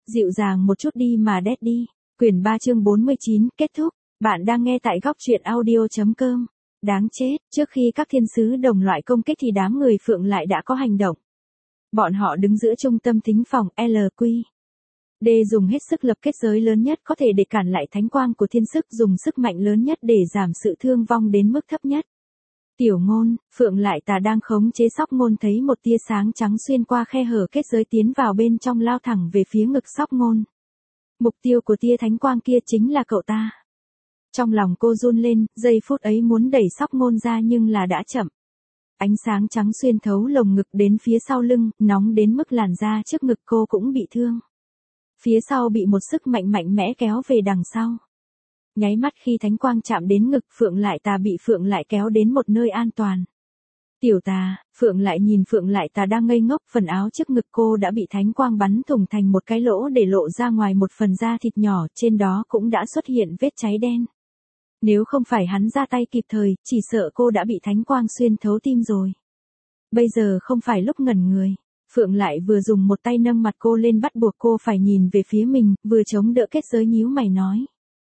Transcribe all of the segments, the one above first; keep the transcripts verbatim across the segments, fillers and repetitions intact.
Dịu dàng một chút đi mà Daddy. Quyển ba chương bốn mươi chín, kết thúc. Bạn đang nghe tại góc truyện audio chấm com. Đáng chết, trước khi các thiên sứ đồng loại công kích thì đám người Phượng lại đã có hành động. Bọn họ đứng giữa trung tâm thính phòng L Q D dùng hết sức lập kết giới lớn nhất có thể để cản lại thánh quang của thiên sức, dùng sức mạnh lớn nhất để giảm sự thương vong đến mức thấp nhất. Tiểu Ngôn, Phượng Lại Tà đang khống chế Sóc Ngôn thấy một tia sáng trắng xuyên qua khe hở kết giới tiến vào bên trong, lao thẳng về phía ngực Sóc Ngôn. Mục tiêu của tia thánh quang kia chính là cậu ta. Trong lòng cô run lên, giây phút ấy muốn đẩy Sóc Ngôn ra nhưng là đã chậm. Ánh sáng trắng xuyên thấu lồng ngực đến phía sau lưng, nóng đến mức làn da trước ngực cô cũng bị thương. Phía sau bị một sức mạnh mạnh mẽ kéo về đằng sau. Nháy mắt khi thánh quang chạm đến ngực, Phượng Lại Tà bị Phượng Lại kéo đến một nơi an toàn. Tiểu Tà, Phượng Lại nhìn Phượng Lại Tà đang ngây ngốc, phần áo trước ngực cô đã bị thánh quang bắn thủng thành một cái lỗ để lộ ra ngoài một phần da thịt nhỏ, trên đó cũng đã xuất hiện vết cháy đen. Nếu không phải hắn ra tay kịp thời, chỉ sợ cô đã bị thánh quang xuyên thấu tim rồi. Bây giờ không phải lúc ngẩn người. Phượng Lại vừa dùng một tay nâng mặt cô lên bắt buộc cô phải nhìn về phía mình, vừa chống đỡ kết giới nhíu mày nói.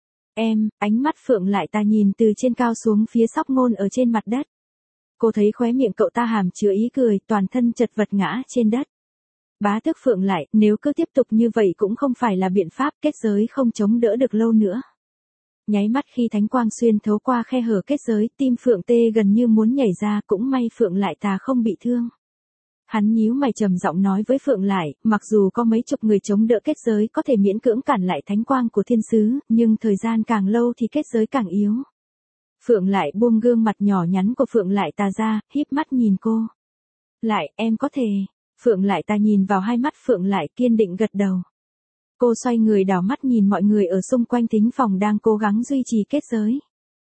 Em, ánh mắt Phượng Lại Tà nhìn từ trên cao xuống phía Sóc Ngôn ở trên mặt đất. Cô thấy khóe miệng cậu ta hàm chứa ý cười, toàn thân chật vật ngã trên đất. Bá tước Phượng Lại, nếu cứ tiếp tục như vậy cũng không phải là biện pháp, kết giới không chống đỡ được lâu nữa. Nháy mắt khi thánh quang xuyên thấu qua khe hở kết giới, tim Phượng Tê gần như muốn nhảy ra, cũng may Phượng Lại Tà không bị thương. Hắn nhíu mày trầm giọng nói với Phượng Lại, mặc dù có mấy chục người chống đỡ kết giới có thể miễn cưỡng cản lại thánh quang của thiên sứ, nhưng thời gian càng lâu thì kết giới càng yếu. Phượng Lại buông gương mặt nhỏ nhắn của Phượng Lại Tà ra, híp mắt nhìn cô. Lại, em có thể. Phượng Lại Tà nhìn vào hai mắt Phượng Lại, kiên định gật đầu. Cô xoay người đảo mắt nhìn mọi người ở xung quanh thính phòng đang cố gắng duy trì kết giới.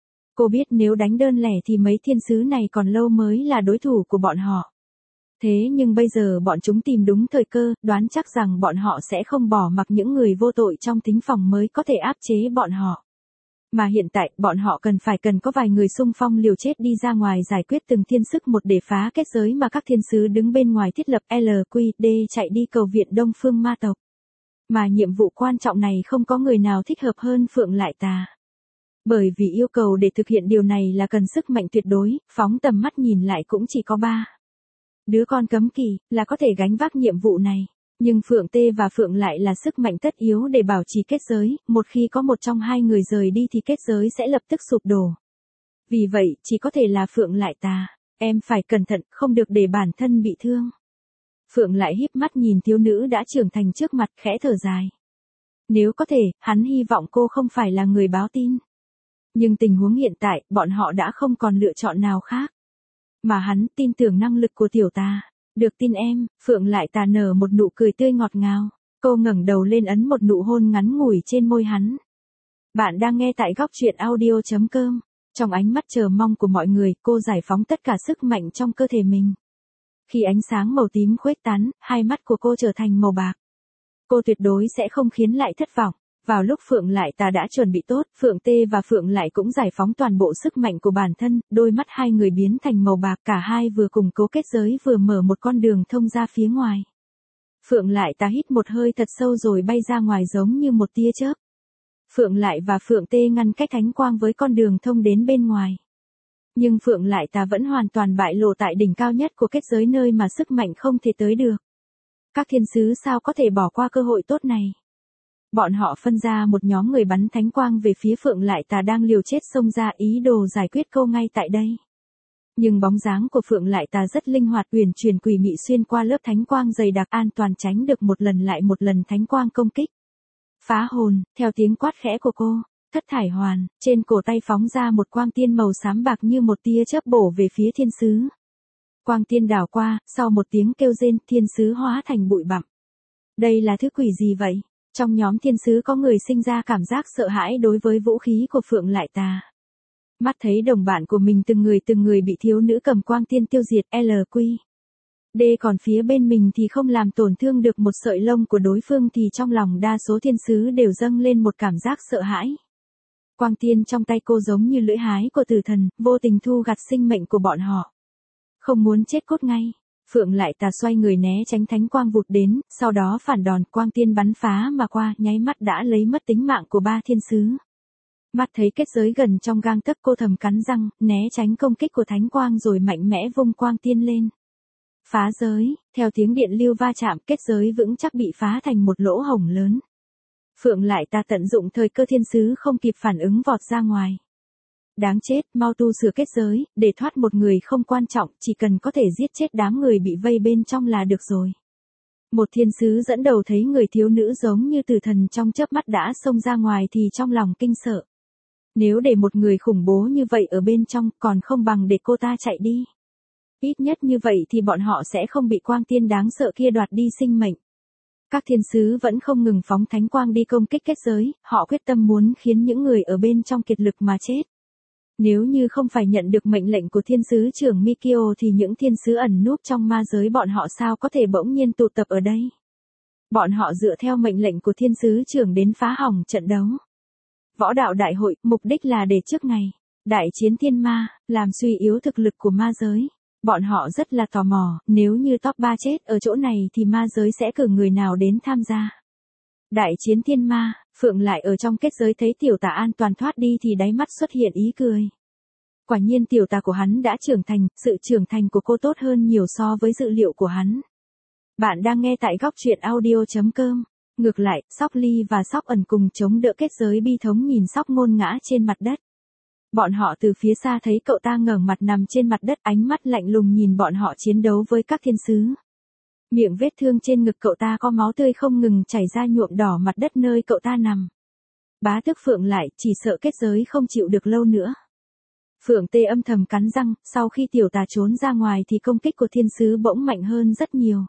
Cô biết nếu đánh đơn lẻ thì mấy thiên sứ này còn lâu mới là đối thủ của bọn họ. Thế nhưng bây giờ bọn chúng tìm đúng thời cơ, đoán chắc rằng bọn họ sẽ không bỏ mặc những người vô tội trong thính phòng mới có thể áp chế bọn họ. Mà hiện tại, bọn họ cần phải cần có vài người xung phong liều chết đi ra ngoài giải quyết từng thiên sức một để phá kết giới mà các thiên sứ đứng bên ngoài thiết lập. L Q D chạy đi cầu viện Đông Phương Ma tộc. Mà nhiệm vụ quan trọng này không có người nào thích hợp hơn Phượng Lại Tà. Bởi vì yêu cầu để thực hiện điều này là cần sức mạnh tuyệt đối, phóng tầm mắt nhìn lại cũng chỉ có ba đứa con cấm kỵ là có thể gánh vác nhiệm vụ này. Nhưng Phượng Tê và Phượng Lại là sức mạnh tất yếu để bảo trì kết giới, một khi có một trong hai người rời đi thì kết giới sẽ lập tức sụp đổ. Vì vậy, chỉ có thể là Phượng Lại Tà. Em phải cẩn thận, không được để bản thân bị thương. Phượng Lại híp mắt nhìn thiếu nữ đã trưởng thành trước mặt, khẽ thở dài. Nếu có thể, hắn hy vọng cô không phải là người báo tin. Nhưng tình huống hiện tại, bọn họ đã không còn lựa chọn nào khác. Mà hắn tin tưởng năng lực của tiểu Tà. Được tin em. Phượng Lại Tà nở một nụ cười tươi ngọt ngào. Cô ngẩng đầu lên ấn một nụ hôn ngắn ngủi trên môi hắn. Bạn đang nghe tại góc truyện audio chấm com. Trong ánh mắt chờ mong của mọi người, cô giải phóng tất cả sức mạnh trong cơ thể mình. Khi ánh sáng màu tím khuếch tán, hai mắt của cô trở thành màu bạc. Cô tuyệt đối sẽ không khiến Lại thất vọng. Vào lúc Phượng Lại Tà đã chuẩn bị tốt, Phượng Tê và Phượng Lại cũng giải phóng toàn bộ sức mạnh của bản thân, đôi mắt hai người biến thành màu bạc, cả hai vừa củng cố kết giới vừa mở một con đường thông ra phía ngoài. Phượng Lại Tà hít một hơi thật sâu rồi bay ra ngoài giống như một tia chớp. Phượng Lại và Phượng Tê ngăn cách thánh quang với con đường thông đến bên ngoài. Nhưng Phượng Lại Tà vẫn hoàn toàn bại lộ tại đỉnh cao nhất của kết giới, nơi mà sức mạnh không thể tới được. Các thiên sứ sao có thể bỏ qua cơ hội tốt này? Bọn họ phân ra một nhóm người bắn thánh quang về phía Phượng Lại Tà đang liều chết xông ra, ý đồ giải quyết cô ngay tại đây. Nhưng bóng dáng của Phượng Lại Tà rất linh hoạt, uyển chuyển quỷ mị xuyên qua lớp thánh quang dày đặc, an toàn tránh được một lần lại một lần thánh quang công kích. Phá hồn, theo tiếng quát khẽ của cô, thất thải hoàn, trên cổ tay phóng ra một quang tiên màu xám bạc như một tia chớp bổ về phía thiên sứ. Quang tiên đảo qua, sau một tiếng kêu rên, thiên sứ hóa thành bụi bặm. Đây là thứ quỷ gì vậy? Trong nhóm thiên sứ có người sinh ra cảm giác sợ hãi đối với vũ khí của Phượng Lại Tà. Mắt thấy đồng bạn của mình từng người từng người bị thiếu nữ cầm quang tiên tiêu diệt. L Q D còn phía bên mình thì không làm tổn thương được một sợi lông của đối phương, thì trong lòng đa số thiên sứ đều dâng lên một cảm giác sợ hãi. Quang tiên trong tay cô giống như lưỡi hái của tử thần, vô tình thu gặt sinh mệnh của bọn họ. Không muốn chết cốt ngay. Phượng lại tà xoay người né tránh thánh quang vụt đến, sau đó phản đòn quang tiên bắn phá mà qua, nháy mắt đã lấy mất tính mạng của ba thiên sứ. Mắt thấy kết giới gần trong gang tấc, cô thầm cắn răng, né tránh công kích của thánh quang rồi mạnh mẽ vung quang tiên lên. Phá giới, theo tiếng điện lưu va chạm, kết giới vững chắc bị phá thành một lỗ hổng lớn. Phượng lại ta tận dụng thời cơ, thiên sứ không kịp phản ứng vọt ra ngoài. Đáng chết, mau tu sửa kết giới, để thoát một người không quan trọng, chỉ cần có thể giết chết đám người bị vây bên trong là được rồi. Một thiên sứ dẫn đầu thấy người thiếu nữ giống như tử thần trong chớp mắt đã xông ra ngoài thì trong lòng kinh sợ. Nếu để một người khủng bố như vậy ở bên trong, còn không bằng để cô ta chạy đi. Ít nhất như vậy thì bọn họ sẽ không bị quang tiên đáng sợ kia đoạt đi sinh mệnh. Các thiên sứ vẫn không ngừng phóng thánh quang đi công kích kết giới, họ quyết tâm muốn khiến những người ở bên trong kiệt lực mà chết. Nếu như không phải nhận được mệnh lệnh của thiên sứ trưởng Mikio thì những thiên sứ ẩn núp trong ma giới bọn họ sao có thể bỗng nhiên tụ tập ở đây. Bọn họ dựa theo mệnh lệnh của thiên sứ trưởng đến phá hỏng trận đấu. Võ đạo đại hội, mục đích là để trước ngày đại chiến thiên ma, làm suy yếu thực lực của ma giới. Bọn họ rất là tò mò, nếu như top ba chết ở chỗ này thì ma giới sẽ cử người nào đến tham gia. Đại chiến thiên ma, Phượng lại ở trong kết giới thấy tiểu tà an toàn thoát đi thì đáy mắt xuất hiện ý cười. Quả nhiên tiểu tà của hắn đã trưởng thành, sự trưởng thành của cô tốt hơn nhiều so với dự liệu của hắn. Bạn đang nghe tại góc truyện audio chấm com. Ngược lại, Sóc Ly và Sóc Ẩn cùng chống đỡ kết giới bi thống nhìn Sóc Ngôn ngã trên mặt đất. Bọn họ từ phía xa thấy cậu ta ngẩng mặt nằm trên mặt đất, ánh mắt lạnh lùng nhìn bọn họ chiến đấu với các thiên sứ. Miệng vết thương trên ngực cậu ta có máu tươi không ngừng chảy ra nhuộm đỏ mặt đất nơi cậu ta nằm. Bá tước Phượng lại, chỉ sợ kết giới không chịu được lâu nữa. Phượng Tê âm thầm cắn răng, sau khi tiểu tà trốn ra ngoài thì công kích của thiên sứ bỗng mạnh hơn rất nhiều.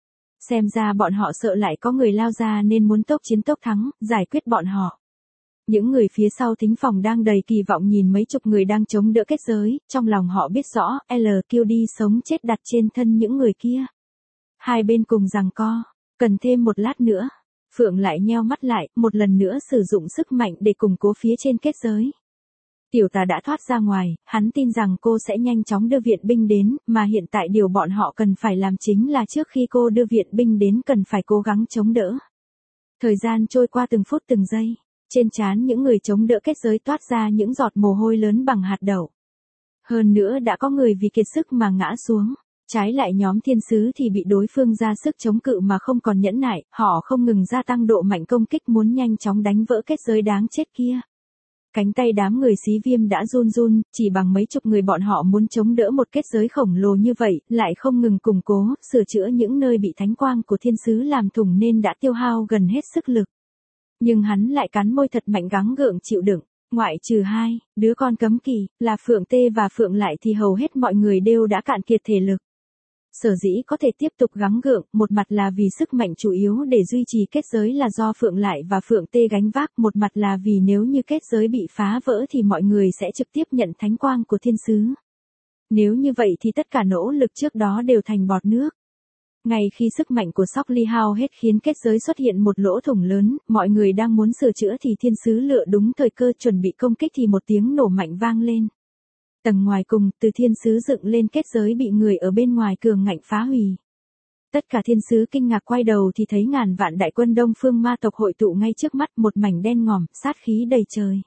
Xem ra bọn họ sợ lại có người lao ra nên muốn tốc chiến tốc thắng, giải quyết bọn họ. Những người phía sau thính phòng đang đầy kỳ vọng nhìn mấy chục người đang chống đỡ kết giới, trong lòng họ biết rõ, L Q D sống chết đặt trên thân những người kia. Hai bên cùng giằng co, cần thêm một lát nữa. Phượng lại nheo mắt lại, một lần nữa sử dụng sức mạnh để củng cố phía trên kết giới. Tiểu tà đã thoát ra ngoài, hắn tin rằng cô sẽ nhanh chóng đưa viện binh đến, mà hiện tại điều bọn họ cần phải làm chính là trước khi cô đưa viện binh đến cần phải cố gắng chống đỡ. Thời gian trôi qua từng phút từng giây, trên trán những người chống đỡ kết giới toát ra những giọt mồ hôi lớn bằng hạt đậu. Hơn nữa đã có người vì kiệt sức mà ngã xuống. Trái lại nhóm thiên sứ thì bị đối phương ra sức chống cự mà không còn nhẫn nại, họ không ngừng gia tăng độ mạnh công kích muốn nhanh chóng đánh vỡ kết giới đáng chết kia. Cánh tay đám người xí viêm đã run run, chỉ bằng mấy chục người bọn họ muốn chống đỡ một kết giới khổng lồ như vậy, lại không ngừng củng cố, sửa chữa những nơi bị thánh quang của thiên sứ làm thủng nên đã tiêu hao gần hết sức lực. Nhưng hắn lại cắn môi thật mạnh gắng gượng chịu đựng. Ngoại trừ hai, đứa con cấm kỵ, là Phượng Tê và Phượng lại thì hầu hết mọi người đều đã cạn kiệt thể lực. Sở dĩ có thể tiếp tục gắng gượng, một mặt là vì sức mạnh chủ yếu để duy trì kết giới là do Phượng lại và Phượng Tê gánh vác, một mặt là vì nếu như kết giới bị phá vỡ thì mọi người sẽ trực tiếp nhận thánh quang của thiên sứ. Nếu như vậy thì tất cả nỗ lực trước đó đều thành bọt nước. Ngay khi sức mạnh của Sóc Ly hao hết khiến kết giới xuất hiện một lỗ thủng lớn, mọi người đang muốn sửa chữa thì thiên sứ lựa đúng thời cơ chuẩn bị công kích thì một tiếng nổ mạnh vang lên. Tầng ngoài cùng, từ thiên sứ dựng lên kết giới bị người ở bên ngoài cường ngạnh phá hủy. Tất cả thiên sứ kinh ngạc quay đầu thì thấy ngàn vạn đại quân Đông Phương ma tộc hội tụ ngay trước mắt, một mảnh đen ngòm, sát khí đầy trời.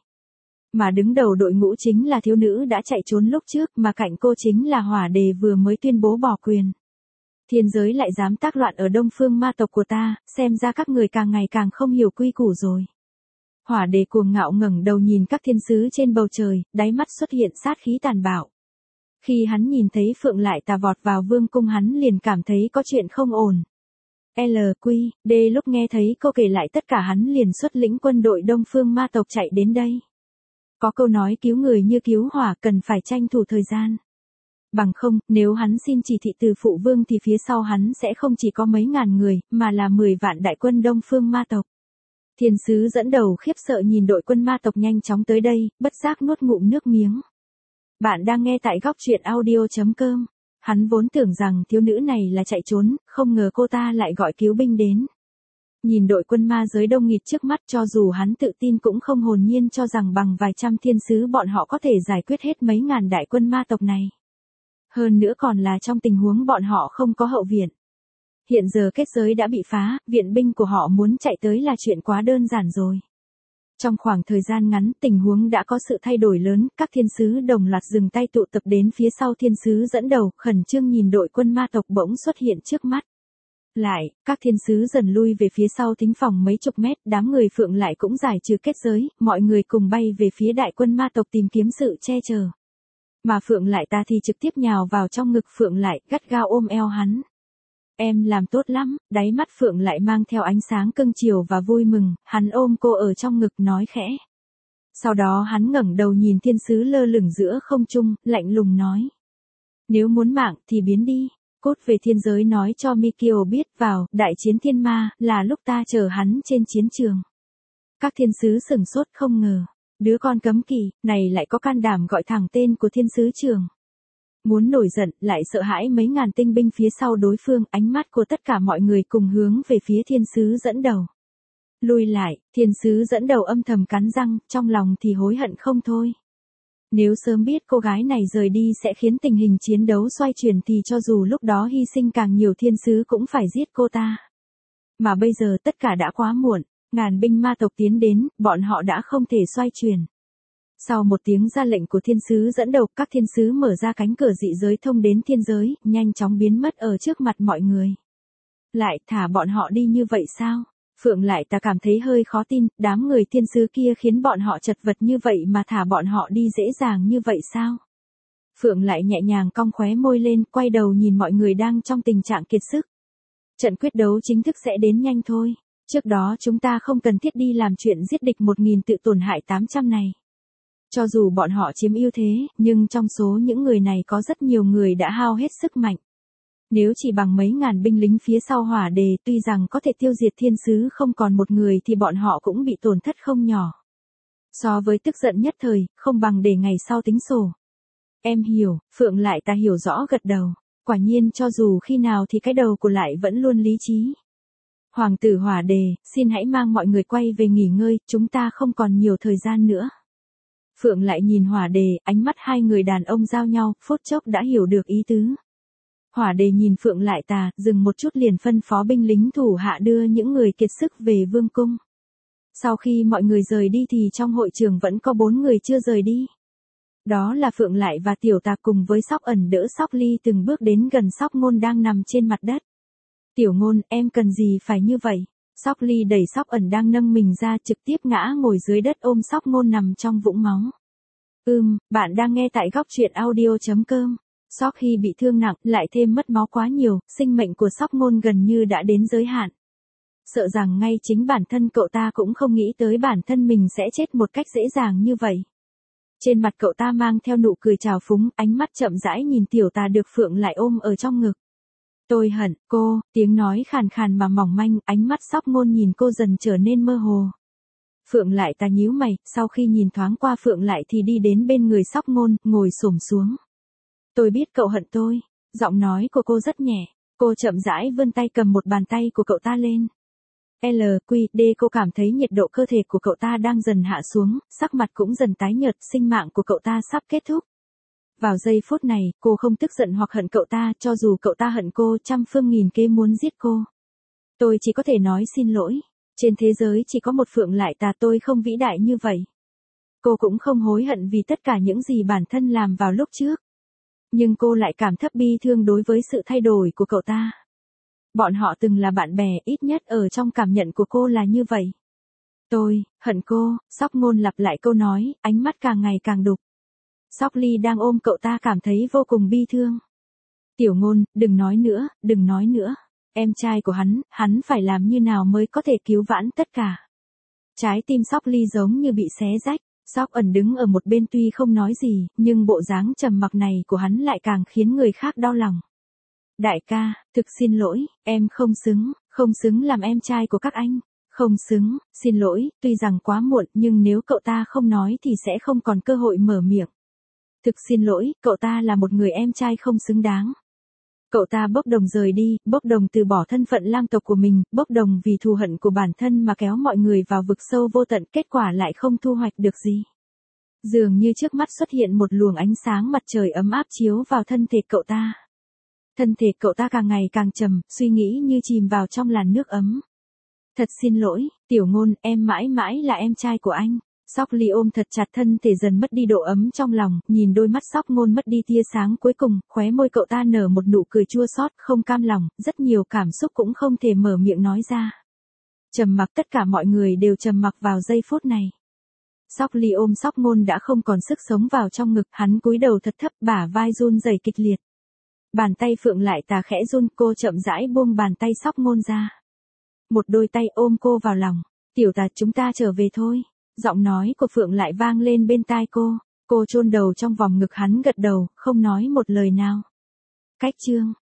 Mà đứng đầu đội ngũ chính là thiếu nữ đã chạy trốn lúc trước, mà cạnh cô chính là Hỏa Đề vừa mới tuyên bố bỏ quyền. Thiên giới lại dám tác loạn ở Đông Phương ma tộc của ta, xem ra các người càng ngày càng không hiểu quy củ rồi. Hỏa Đề cuồng ngạo ngẩng đầu nhìn các thiên sứ trên bầu trời, đáy mắt xuất hiện sát khí tàn bạo. Khi hắn nhìn thấy Phượng lại tà vọt vào vương cung hắn liền cảm thấy có chuyện không ổn. L Q D lúc nghe thấy cô kể lại tất cả hắn liền xuất lĩnh quân đội Đông Phương ma tộc chạy đến đây. Có câu nói cứu người như cứu hỏa, cần phải tranh thủ thời gian. Bằng không, nếu hắn xin chỉ thị từ phụ vương thì phía sau hắn sẽ không chỉ có mấy ngàn người, mà là mười vạn đại quân Đông Phương ma tộc. Thiên sứ dẫn đầu khiếp sợ nhìn đội quân ma tộc nhanh chóng tới đây, bất giác nuốt ngụm nước miếng. Bạn đang nghe tại góc truyện audio chấm com. Hắn vốn tưởng rằng thiếu nữ này là chạy trốn, không ngờ cô ta lại gọi cứu binh đến. Nhìn đội quân ma giới đông nghịt trước mắt, cho dù hắn tự tin cũng không hồn nhiên cho rằng bằng vài trăm thiên sứ bọn họ có thể giải quyết hết mấy ngàn đại quân ma tộc này. Hơn nữa còn là trong tình huống bọn họ không có hậu viện. Hiện giờ kết giới đã bị phá, viện binh của họ muốn chạy tới là chuyện quá đơn giản rồi. Trong khoảng thời gian ngắn, tình huống đã có sự thay đổi lớn, các thiên sứ đồng loạt dừng tay tụ tập đến phía sau thiên sứ dẫn đầu, khẩn trương nhìn đội quân ma tộc bỗng xuất hiện trước mắt. Lại, các thiên sứ dần lui về phía sau thính phòng mấy chục mét, đám người Phượng Lại cũng giải trừ kết giới, mọi người cùng bay về phía đại quân ma tộc tìm kiếm sự che chở. Mà Phượng Lại ta thì trực tiếp nhào vào trong ngực Phượng Lại, gắt gao ôm eo hắn. Em làm tốt lắm, đáy mắt Phượng Lại mang theo ánh sáng cưng chiều và vui mừng, hắn ôm cô ở trong ngực nói khẽ. Sau đó hắn ngẩng đầu nhìn thiên sứ lơ lửng giữa không trung, lạnh lùng nói. Nếu muốn mạng thì biến đi, cốt về thiên giới nói cho Mikio biết vào, đại chiến thiên ma, là lúc ta chờ hắn trên chiến trường. Các thiên sứ sửng sốt không ngờ, đứa con cấm kỵ, này lại có can đảm gọi thẳng tên của thiên sứ trường. Muốn nổi giận, lại sợ hãi mấy ngàn tinh binh phía sau đối phương, ánh mắt của tất cả mọi người cùng hướng về phía thiên sứ dẫn đầu. Lùi lại, thiên sứ dẫn đầu âm thầm cắn răng, trong lòng thì hối hận không thôi. Nếu sớm biết cô gái này rời đi sẽ khiến tình hình chiến đấu xoay chuyển thì cho dù lúc đó hy sinh càng nhiều thiên sứ cũng phải giết cô ta. Mà bây giờ tất cả đã quá muộn, ngàn binh ma tộc tiến đến, bọn họ đã không thể xoay chuyển. Sau một tiếng ra lệnh của thiên sứ dẫn đầu, các thiên sứ mở ra cánh cửa dị giới thông đến thiên giới, nhanh chóng biến mất ở trước mặt mọi người. Lại thả bọn họ đi như vậy sao? Phượng Lại ta cảm thấy hơi khó tin, đám người thiên sứ kia khiến bọn họ chật vật như vậy mà thả bọn họ đi dễ dàng như vậy sao? Phượng Lại nhẹ nhàng cong khóe môi lên, quay đầu nhìn mọi người đang trong tình trạng kiệt sức. Trận quyết đấu chính thức sẽ đến nhanh thôi, trước đó chúng ta không cần thiết đi làm chuyện giết địch một nghìn tự tổn hại tám trăm này. Cho dù bọn họ chiếm ưu thế, nhưng trong số những người này có rất nhiều người đã hao hết sức mạnh. Nếu chỉ bằng mấy ngàn binh lính phía sau Hỏa Đề tuy rằng có thể tiêu diệt thiên sứ không còn một người thì bọn họ cũng bị tổn thất không nhỏ. So với tức giận nhất thời, không bằng để ngày sau tính sổ. Em hiểu, Phượng Lại ta hiểu rõ gật đầu. Quả nhiên cho dù khi nào thì cái đầu của Lại vẫn luôn lý trí. Hoàng tử Hỏa Đề, xin hãy mang mọi người quay về nghỉ ngơi, chúng ta không còn nhiều thời gian nữa. Phượng Lại nhìn Hỏa Đề, ánh mắt hai người đàn ông giao nhau, phút chốc đã hiểu được ý tứ. Hỏa Đề nhìn Phượng Lại ta, dừng một chút liền phân phó binh lính thủ hạ đưa những người kiệt sức về vương cung. Sau khi mọi người rời đi thì trong hội trường vẫn có bốn người chưa rời đi. Đó là Phượng Lại và Tiểu Tà cùng với Sóc Ẩn đỡ Sóc Ly từng bước đến gần Sóc Ngôn đang nằm trên mặt đất. Tiểu Ngôn, em cần gì phải như vậy? Sóc Ly đẩy Sóc Ẩn đang nâng mình ra trực tiếp ngã ngồi dưới đất ôm Sóc Ngôn nằm trong vũng máu. Ừm, bạn đang nghe tại góc truyện audio chấm com. Sóc Hy bị thương nặng, lại thêm mất máu quá nhiều, sinh mệnh của Sóc Ngôn gần như đã đến giới hạn. Sợ rằng ngay chính bản thân cậu ta cũng không nghĩ tới bản thân mình sẽ chết một cách dễ dàng như vậy. Trên mặt cậu ta mang theo nụ cười trào phúng, ánh mắt chậm rãi nhìn Tiểu Tà được Phượng Lại ôm ở trong ngực. Tôi hận, cô, tiếng nói khàn khàn mà mỏng manh, ánh mắt Sóc Ngôn nhìn cô dần trở nên mơ hồ. Phượng Lại ta nhíu mày, sau khi nhìn thoáng qua Phượng Lại thì đi đến bên người Sóc Ngôn, ngồi xổm xuống. Tôi biết cậu hận tôi, giọng nói của cô rất nhẹ, cô chậm rãi vươn tay cầm một bàn tay của cậu ta lên. L Q D cô cảm thấy nhiệt độ cơ thể của cậu ta đang dần hạ xuống, sắc mặt cũng dần tái nhợt, sinh mạng của cậu ta sắp kết thúc. Vào giây phút này, cô không tức giận hoặc hận cậu ta, cho dù cậu ta hận cô trăm phương nghìn kế muốn giết cô. Tôi chỉ có thể nói xin lỗi, trên thế giới chỉ có một Phượng Lại ta, tôi không vĩ đại như vậy. Cô cũng không hối hận vì tất cả những gì bản thân làm vào lúc trước. Nhưng cô lại cảm thấp bi thương đối với sự thay đổi của cậu ta. Bọn họ từng là bạn bè, ít nhất ở trong cảm nhận của cô là như vậy. Tôi, hận cô, Sóc Ngôn lặp lại câu nói, ánh mắt càng ngày càng đục. Sóc Ly đang ôm cậu ta cảm thấy vô cùng bi thương. Tiểu Ngôn, đừng nói nữa, đừng nói nữa. Em trai của hắn, hắn phải làm như nào mới có thể cứu vãn tất cả. Trái tim Sóc Ly giống như bị xé rách. Sóc Ẩn đứng ở một bên tuy không nói gì, nhưng bộ dáng trầm mặc này của hắn lại càng khiến người khác đau lòng. Đại ca, thực xin lỗi, em không xứng, không xứng làm em trai của các anh. Không xứng, xin lỗi, tuy rằng quá muộn nhưng nếu cậu ta không nói thì sẽ không còn cơ hội mở miệng. Thực xin lỗi, cậu ta là một người em trai không xứng đáng. Cậu ta bốc đồng rời đi, bốc đồng từ bỏ thân phận lang tộc của mình, bốc đồng vì thù hận của bản thân mà kéo mọi người vào vực sâu vô tận, kết quả lại không thu hoạch được gì. Dường như trước mắt xuất hiện một luồng ánh sáng mặt trời ấm áp chiếu vào thân thể cậu ta. Thân thể cậu ta càng ngày càng trầm, suy nghĩ như chìm vào trong làn nước ấm. Thật xin lỗi, Tiểu Ngôn, em mãi mãi là em trai của anh. Sóc Ly ôm thật chặt thân thể dần mất đi độ ấm trong lòng, nhìn đôi mắt Sóc Ngôn mất đi tia sáng cuối cùng, khóe môi cậu ta nở một nụ cười chua xót, không cam lòng, rất nhiều cảm xúc cũng không thể mở miệng nói ra. Trầm mặc, tất cả mọi người đều trầm mặc vào giây phút này. Sóc Ly ôm Sóc Ngôn đã không còn sức sống vào trong ngực, hắn cúi đầu thật thấp, bả vai run rẩy kịch liệt. Bàn tay Phượng Lại Tà khẽ run, cô chậm rãi buông bàn tay Sóc Ngôn ra. Một đôi tay ôm cô vào lòng. Tiểu Tà, chúng ta trở về thôi. Giọng nói của Phượng Lại vang lên bên tai cô. Cô chôn đầu trong vòng ngực hắn, gật đầu, không nói một lời nào. Cách chương